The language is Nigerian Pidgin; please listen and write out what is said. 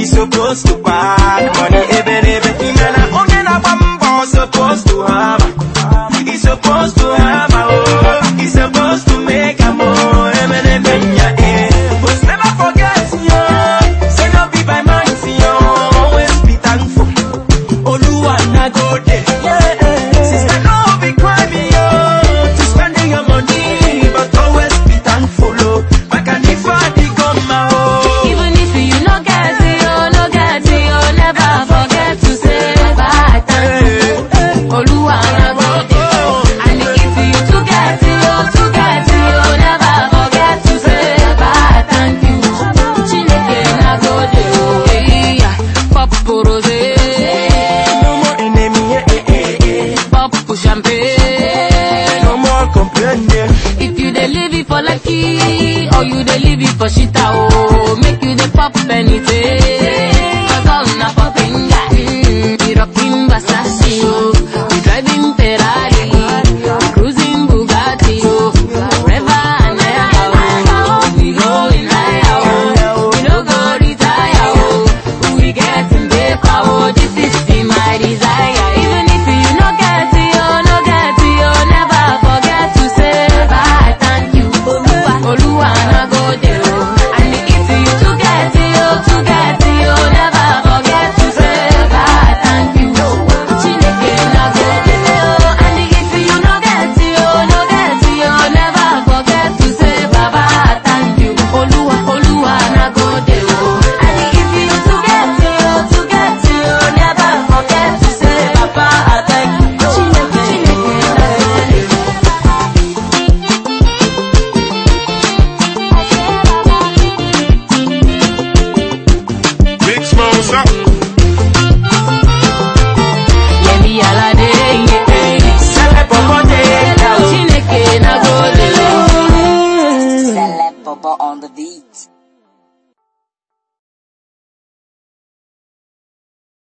He's supposed to pack money, even na only na bamba supposed to have. He's supposed to have, oh, he's supposed to make a more, but never forget, yo, say no be by mind, yo, always be thankful. Oluwa na go there, sister, no be crying, yo, to spending your money, but always be thankful, oh, back and if I become my own. Even if you no get it, never forget to say bye, thank you. Oluwa na go there, and if you to get it, never forget to say bye, thank you. Chineke na go there, yeah, pop rosé, No more enemy, pop champagne, no more complaining. If you dey live it for lucky, or you dey live it for shita, oh, make you dey pop anything. Cause all na popping guy, we rocking Versace, oh, we driving Ferrari, we cruising Bugatti, oh, forever and ever, oh, we going higher, oh, we no go retire, oh, we getting paper, oh, this is my desire. Even if you no get it, never forget to say bye, thank you. Oluwa na go there, oh, and if you to get it, never forget to say bye, thank you. Chineke na go there, oh, and if you no get it, never forget to say baba, thank you. Oluwa na go there, oh, and if you to get it, never forget to say baba, thank you. Chineke na Big Smosa. Yemi Alade, yeah. Celeb Bobo, Chineke na go there. Celeb Bobo on the beat.